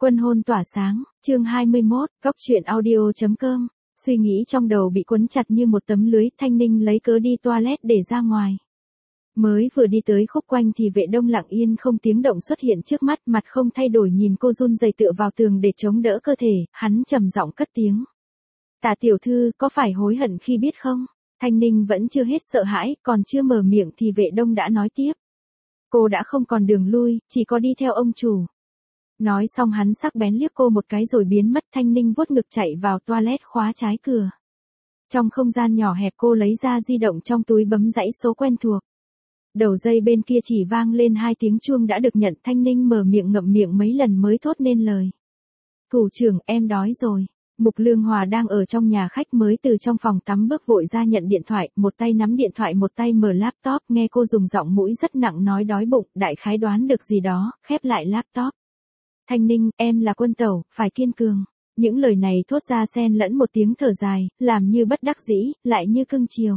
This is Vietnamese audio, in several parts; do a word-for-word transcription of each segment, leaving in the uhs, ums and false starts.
Quân hôn tỏa sáng, chương hai mươi mốt, góc truyện audio.com. Suy nghĩ trong đầu bị quấn chặt như một tấm lưới, Thanh Ninh lấy cớ đi toilet để ra ngoài. Mới vừa đi tới khúc quanh thì Vệ Đông lặng yên không tiếng động xuất hiện trước mắt, mặt không thay đổi nhìn cô run rẩy tựa vào tường để chống đỡ cơ thể, hắn trầm giọng cất tiếng. Tạ tiểu thư, có phải hối hận khi biết không? Thanh Ninh vẫn chưa hết sợ hãi, còn chưa mở miệng thì Vệ Đông đã nói tiếp. Cô đã không còn đường lui, chỉ có đi theo ông chủ. Nói xong hắn sắc bén liếc cô một cái rồi biến mất. Thanh Ninh vuốt ngực chạy vào toilet khóa trái cửa. Trong không gian nhỏ hẹp cô lấy ra di động trong túi bấm dãy số quen thuộc. Đầu dây bên kia chỉ vang lên hai tiếng chuông đã được nhận. Thanh Ninh mở miệng ngậm miệng mấy lần mới thốt nên lời. Thủ trưởng, em đói rồi. Mục Lương Hòa đang ở trong nhà khách mới từ trong phòng tắm bước vội ra nhận điện thoại, một tay nắm điện thoại một tay mở laptop, nghe cô dùng giọng mũi rất nặng nói đói bụng, đại khái đoán được gì đó, khép lại laptop. Thanh Ninh, em là quân tẩu, phải kiên cường. Những lời này thốt ra xen lẫn một tiếng thở dài, làm như bất đắc dĩ, lại như cưng chiều.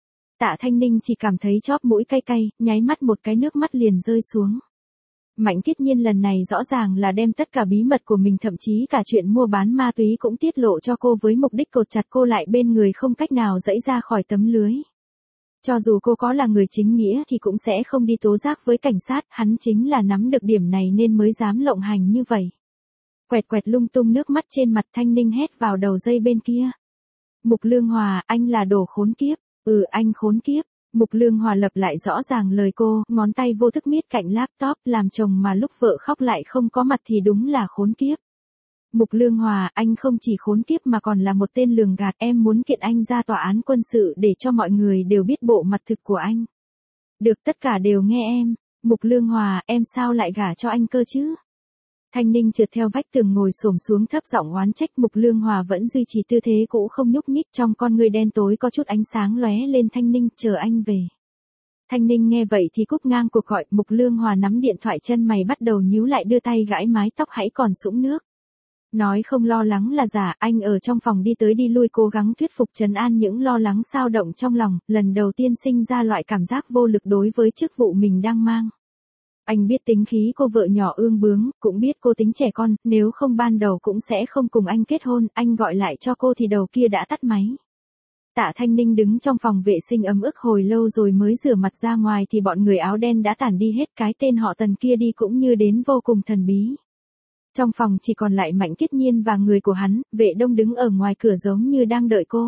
Tạ Thanh Ninh chỉ cảm thấy chóp mũi cay cay, nháy mắt một cái nước mắt liền rơi xuống. Mạnh Kiết Nhiên lần này rõ ràng là đem tất cả bí mật của mình, thậm chí cả chuyện mua bán ma túy cũng tiết lộ cho cô với mục đích cột chặt cô lại bên người không cách nào giãy ra khỏi tấm lưới. Cho dù cô có là người chính nghĩa thì cũng sẽ không đi tố giác với cảnh sát, hắn chính là nắm được điểm này nên mới dám lộng hành như vậy. Quẹt quẹt lung tung nước mắt trên mặt, Thanh Ninh hét vào đầu dây bên kia. Mục Lương Hòa, anh là đồ khốn kiếp. Ừ, anh khốn kiếp. Mục Lương Hòa lập lại rõ ràng lời cô, ngón tay vô thức miết cạnh laptop, làm chồng mà lúc vợ khóc lại không có mặt thì đúng là khốn kiếp. Mục Lương Hòa, anh không chỉ khốn kiếp mà còn là một tên lường gạt, em muốn kiện anh ra tòa án quân sự để cho mọi người đều biết bộ mặt thực của anh. Được, tất cả đều nghe em. Mục Lương Hòa, em sao lại gả cho anh cơ chứ? Thanh Ninh trượt theo vách tường ngồi xổm xuống thấp giọng oán trách. Mục Lương Hòa vẫn duy trì tư thế cũ không nhúc nhích, trong con người đen tối có chút ánh sáng lóe lên. Thanh Ninh, chờ anh về. Thanh Ninh nghe vậy thì cúp ngang cuộc gọi. Mục Lương Hòa nắm điện thoại, chân mày bắt đầu nhíu lại, đưa tay gãi mái tóc hãy còn sũng nước. Nói không lo lắng là giả, anh ở trong phòng đi tới đi lui cố gắng thuyết phục trấn an những lo lắng xao động trong lòng, lần đầu tiên sinh ra loại cảm giác vô lực đối với chức vụ mình đang mang. Anh biết tính khí cô vợ nhỏ ương bướng, cũng biết cô tính trẻ con, nếu không ban đầu cũng sẽ không cùng anh kết hôn. Anh gọi lại cho cô thì đầu kia đã tắt máy. Tạ Thanh Ninh đứng trong phòng vệ sinh ấm ức hồi lâu rồi mới rửa mặt ra ngoài thì bọn người áo đen đã tản đi hết, cái tên họ Tần kia đi cũng như đến vô cùng thần bí. Trong phòng chỉ còn lại Mạnh Kiết Nhiên và người của hắn, Vệ Đông đứng ở ngoài cửa giống như đang đợi cô.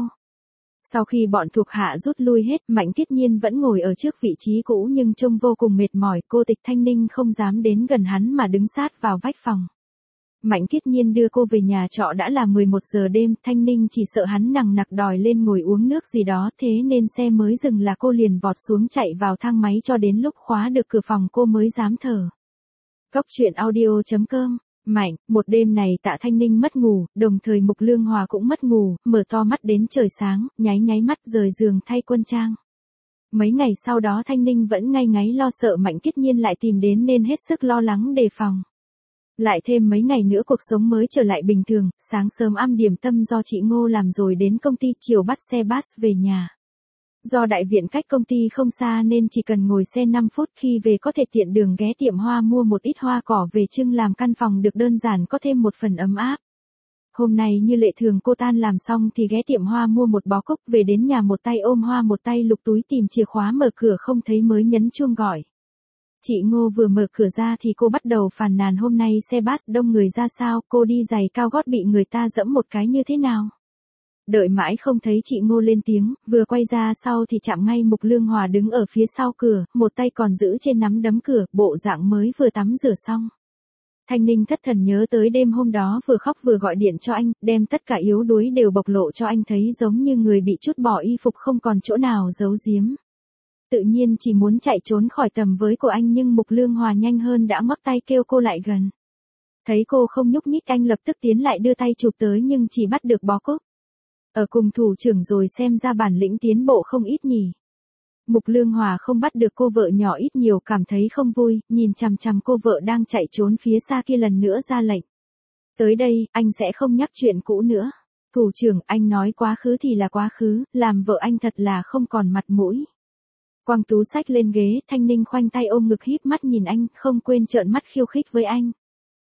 Sau khi bọn thuộc hạ rút lui hết, Mạnh Kiết Nhiên vẫn ngồi ở trước vị trí cũ nhưng trông vô cùng mệt mỏi. Cô Tịch Thanh Ninh không dám đến gần hắn mà đứng sát vào vách phòng. Mạnh Kiết Nhiên đưa cô về nhà trọ đã là mười một giờ đêm, Thanh Ninh chỉ sợ hắn nằng nặc đòi lên ngồi uống nước gì đó, thế nên xe mới dừng là cô liền vọt xuống chạy vào thang máy cho đến lúc khóa được cửa phòng cô mới dám thở. Góc truyện audio.com. Mạnh, một đêm này Tạ Thanh Ninh mất ngủ, đồng thời Mục Lương Hòa cũng mất ngủ, mở to mắt đến trời sáng, nháy nháy mắt rời giường thay quân trang. Mấy ngày sau đó Thanh Ninh vẫn ngay ngáy lo sợ Mạnh Kiết Nhiên lại tìm đến nên hết sức lo lắng đề phòng. Lại thêm mấy ngày nữa cuộc sống mới trở lại bình thường, sáng sớm ăn điểm tâm do chị Ngô làm rồi đến công ty, chiều bắt xe bus về nhà. Do đại viện cách công ty không xa nên chỉ cần ngồi xe năm phút, khi về có thể tiện đường ghé tiệm hoa mua một ít hoa cỏ về trưng làm căn phòng được đơn giản có thêm một phần ấm áp. Hôm nay như lệ thường cô tan làm xong thì ghé tiệm hoa mua một bó cúc, về đến nhà một tay ôm hoa một tay lục túi tìm chìa khóa mở cửa không thấy mới nhấn chuông gọi. Chị Ngô vừa mở cửa ra thì cô bắt đầu phàn nàn hôm nay xe bus đông người ra sao, cô đi giày cao gót bị người ta dẫm một cái như thế nào. Đợi mãi không thấy chị Ngô lên tiếng, vừa quay ra sau thì chạm ngay Mục Lương Hòa đứng ở phía sau cửa, một tay còn giữ trên nắm đấm cửa, bộ dạng mới vừa tắm rửa xong. Thanh Ninh thất thần nhớ tới đêm hôm đó vừa khóc vừa gọi điện cho anh, đem tất cả yếu đuối đều bộc lộ cho anh thấy, giống như người bị trút bỏ y phục không còn chỗ nào giấu giếm. Tự nhiên chỉ muốn chạy trốn khỏi tầm với của anh nhưng Mục Lương Hòa nhanh hơn đã ngoắc tay kêu cô lại gần. Thấy cô không nhúc nhích anh lập tức tiến lại đưa tay chụp tới nhưng chỉ bắt được bó cúc. Ở cùng thủ trưởng rồi xem ra bản lĩnh tiến bộ không ít nhỉ. Mục Lương Hòa không bắt được cô vợ nhỏ ít nhiều cảm thấy không vui, nhìn chằm chằm cô vợ đang chạy trốn phía xa kia lần nữa ra lệnh. Tới đây, anh sẽ không nhắc chuyện cũ nữa. Thủ trưởng, anh nói quá khứ thì là quá khứ, làm vợ anh thật là không còn mặt mũi. Quang túi sách lên ghế, Thanh Ninh khoanh tay ôm ngực híp mắt nhìn anh, không quên trợn mắt khiêu khích với anh.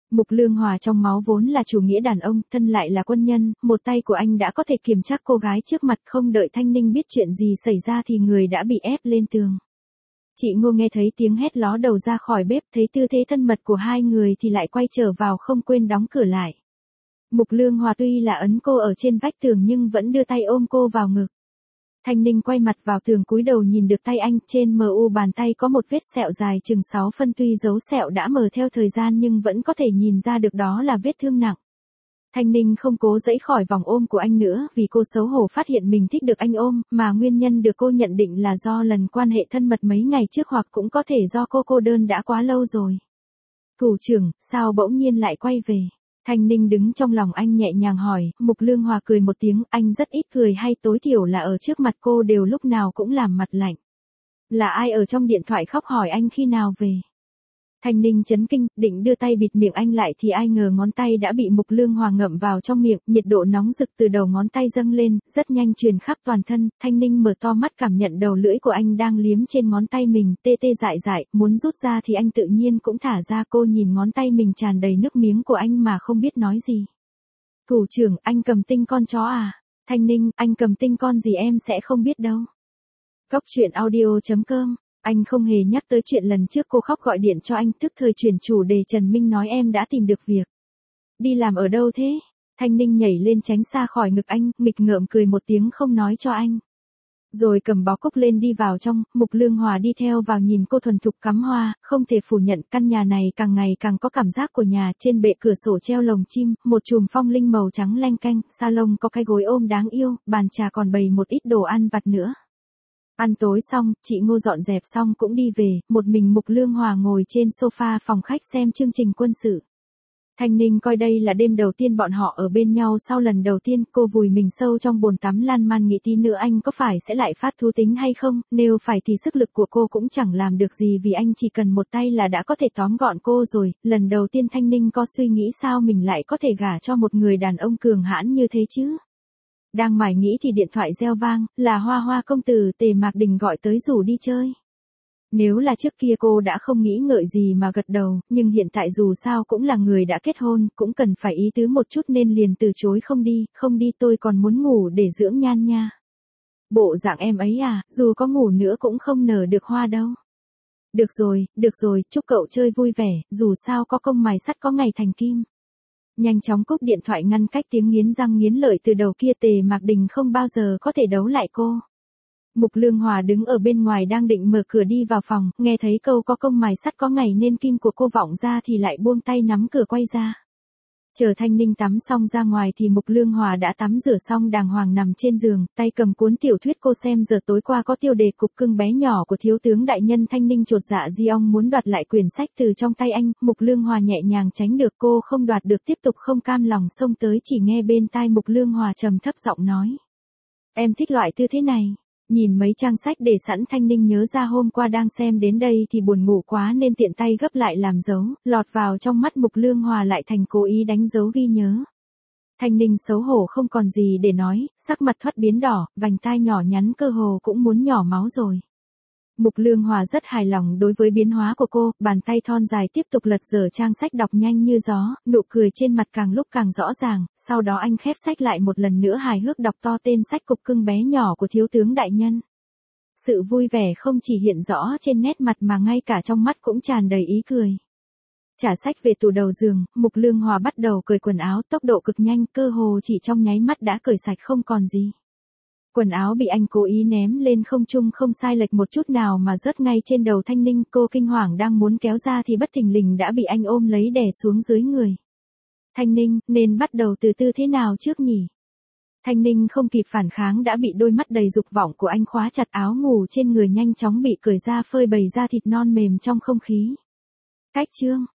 Mục Lương Hòa trong máu vốn là chủ nghĩa đàn ông, thân lại là quân nhân, một tay của anh đã có thể kiềm chắc cô gái trước mặt, không đợi Thanh Ninh biết chuyện gì xảy ra thì người đã bị ép lên tường. Chị Ngô nghe thấy tiếng hét ló đầu ra khỏi bếp, thấy tư thế thân mật của hai người thì lại quay trở vào không quên đóng cửa lại. Mục Lương Hòa tuy là ấn cô ở trên vách tường nhưng vẫn đưa tay ôm cô vào ngực. Thanh Ninh quay mặt vào tường cúi đầu nhìn được tay anh, trên mờ u bàn tay có một vết sẹo dài chừng sáu phân, tuy dấu sẹo đã mờ theo thời gian nhưng vẫn có thể nhìn ra được đó là vết thương nặng. Thanh Ninh không cố giãy khỏi vòng ôm của anh nữa vì cô xấu hổ phát hiện mình thích được anh ôm, mà nguyên nhân được cô nhận định là do lần quan hệ thân mật mấy ngày trước hoặc cũng có thể do cô cô đơn đã quá lâu rồi. Thủ trưởng, sao bỗng nhiên lại quay về? Thanh Ninh đứng trong lòng anh nhẹ nhàng hỏi. Mục Lương Hòa cười một tiếng, anh rất ít cười hay tối thiểu là ở trước mặt cô đều lúc nào cũng làm mặt lạnh. Là ai ở trong điện thoại khóc hỏi anh khi nào về? Thanh Ninh chấn kinh, định đưa tay bịt miệng anh lại thì ai ngờ ngón tay đã bị Mục Lương Hòa ngậm vào trong miệng, nhiệt độ nóng rực từ đầu ngón tay dâng lên, rất nhanh truyền khắp toàn thân. Thanh Ninh mở to mắt cảm nhận đầu lưỡi của anh đang liếm trên ngón tay mình, tê tê dại dại, muốn rút ra thì anh tự nhiên cũng thả ra. Cô nhìn ngón tay mình tràn đầy nước miếng của anh mà không biết nói gì. Thủ trưởng, anh cầm tinh con chó à? Thanh Ninh, anh cầm tinh con gì em sẽ không biết đâu. Cốc truyện audio chấm com. Anh không hề nhắc tới chuyện lần trước cô khóc gọi điện cho anh, tức thời chuyển chủ đề. Trần Minh nói em đã tìm được việc. Đi làm ở đâu thế? Thanh Ninh nhảy lên tránh xa khỏi ngực anh, nghịch ngợm cười một tiếng không nói cho anh. Rồi cầm bó cúc lên đi vào trong. Mục Lương Hòa đi theo vào nhìn cô thuần thục cắm hoa, không thể phủ nhận căn nhà này càng ngày càng có cảm giác của nhà. Trên bệ cửa sổ treo lồng chim, một chùm phong linh màu trắng lanh canh, salon có cái gối ôm đáng yêu, bàn trà còn bày một ít đồ ăn vặt nữa. Ăn tối xong, chị Ngô dọn dẹp xong cũng đi về, một mình Mục Lương Hòa ngồi trên sofa phòng khách xem chương trình quân sự. Thanh Ninh coi đây là đêm đầu tiên bọn họ ở bên nhau sau lần đầu tiên. Cô vùi mình sâu trong bồn tắm lan man nghĩ tí nữa anh có phải sẽ lại phát thú tính hay không, nếu phải thì sức lực của cô cũng chẳng làm được gì vì anh chỉ cần một tay là đã có thể tóm gọn cô rồi. Lần đầu tiên Thanh Ninh có suy nghĩ sao mình lại có thể gả cho một người đàn ông cường hãn như thế chứ. Đang mải nghĩ thì điện thoại reo vang, là Hoa Hoa công tử Tề Mạc Đình gọi tới rủ đi chơi. Nếu là trước kia cô đã không nghĩ ngợi gì mà gật đầu, nhưng hiện tại dù sao cũng là người đã kết hôn, cũng cần phải ý tứ một chút nên liền từ chối. Không đi, không đi, tôi còn muốn ngủ để dưỡng nhan nha. Bộ dạng em ấy à, dù có ngủ nữa cũng không nở được hoa đâu. Được rồi, được rồi, chúc cậu chơi vui vẻ, dù sao có công mài sắt có ngày thành kim. Nhanh chóng cúp điện thoại ngăn cách tiếng nghiến răng nghiến lợi từ đầu kia. Tề Mạc Đình không bao giờ có thể đấu lại cô. Mục Lương Hòa đứng ở bên ngoài đang định mở cửa đi vào phòng, nghe thấy câu có công mài sắt có ngày nên kim của cô vọng ra thì lại buông tay nắm cửa quay ra. Chờ Thanh Ninh tắm xong ra ngoài thì Mục Lương Hòa đã tắm rửa xong đàng hoàng nằm trên giường, tay cầm cuốn tiểu thuyết cô xem. Giờ tối qua có tiêu đề Cục cưng bé nhỏ của thiếu tướng đại nhân. Thanh Ninh chột dạ di ong muốn đoạt lại quyển sách từ trong tay anh. Mục Lương Hòa nhẹ nhàng tránh được, cô không đoạt được tiếp tục không cam lòng xông tới, chỉ nghe bên tai Mục Lương Hòa trầm thấp giọng nói. Em thích loại tư thế này. Nhìn mấy trang sách để sẵn, Thanh Ninh nhớ ra hôm qua đang xem đến đây thì buồn ngủ quá nên tiện tay gấp lại làm dấu, lọt vào trong mắt Mục Lương Hòa lại thành cố ý đánh dấu ghi nhớ. Thanh Ninh xấu hổ không còn gì để nói, sắc mặt thoát biến đỏ, vành tai nhỏ nhắn cơ hồ cũng muốn nhỏ máu rồi. Mục Lương Hòa rất hài lòng đối với biến hóa của cô, bàn tay thon dài tiếp tục lật dở trang sách đọc nhanh như gió, nụ cười trên mặt càng lúc càng rõ ràng. Sau đó anh khép sách lại một lần nữa hài hước đọc to tên sách Cục cưng bé nhỏ của thiếu tướng đại nhân. Sự vui vẻ không chỉ hiện rõ trên nét mặt mà ngay cả trong mắt cũng tràn đầy ý cười. Trả sách về tủ đầu giường, Mục Lương Hòa bắt đầu cởi quần áo tốc độ cực nhanh, cơ hồ chỉ trong nháy mắt đã cởi sạch không còn gì. Quần áo bị anh cố ý ném lên không trung không sai lệch một chút nào mà rớt ngay trên đầu Thanh Ninh. Cô kinh hoàng đang muốn kéo ra thì bất thình lình đã bị anh ôm lấy đè xuống dưới người. Thanh Ninh, nên bắt đầu từ tư thế nào trước nhỉ? Thanh Ninh không kịp phản kháng đã bị đôi mắt đầy dục vọng của anh khóa chặt, áo ngủ trên người nhanh chóng bị cởi ra phơi bày ra thịt non mềm trong không khí. Cách chương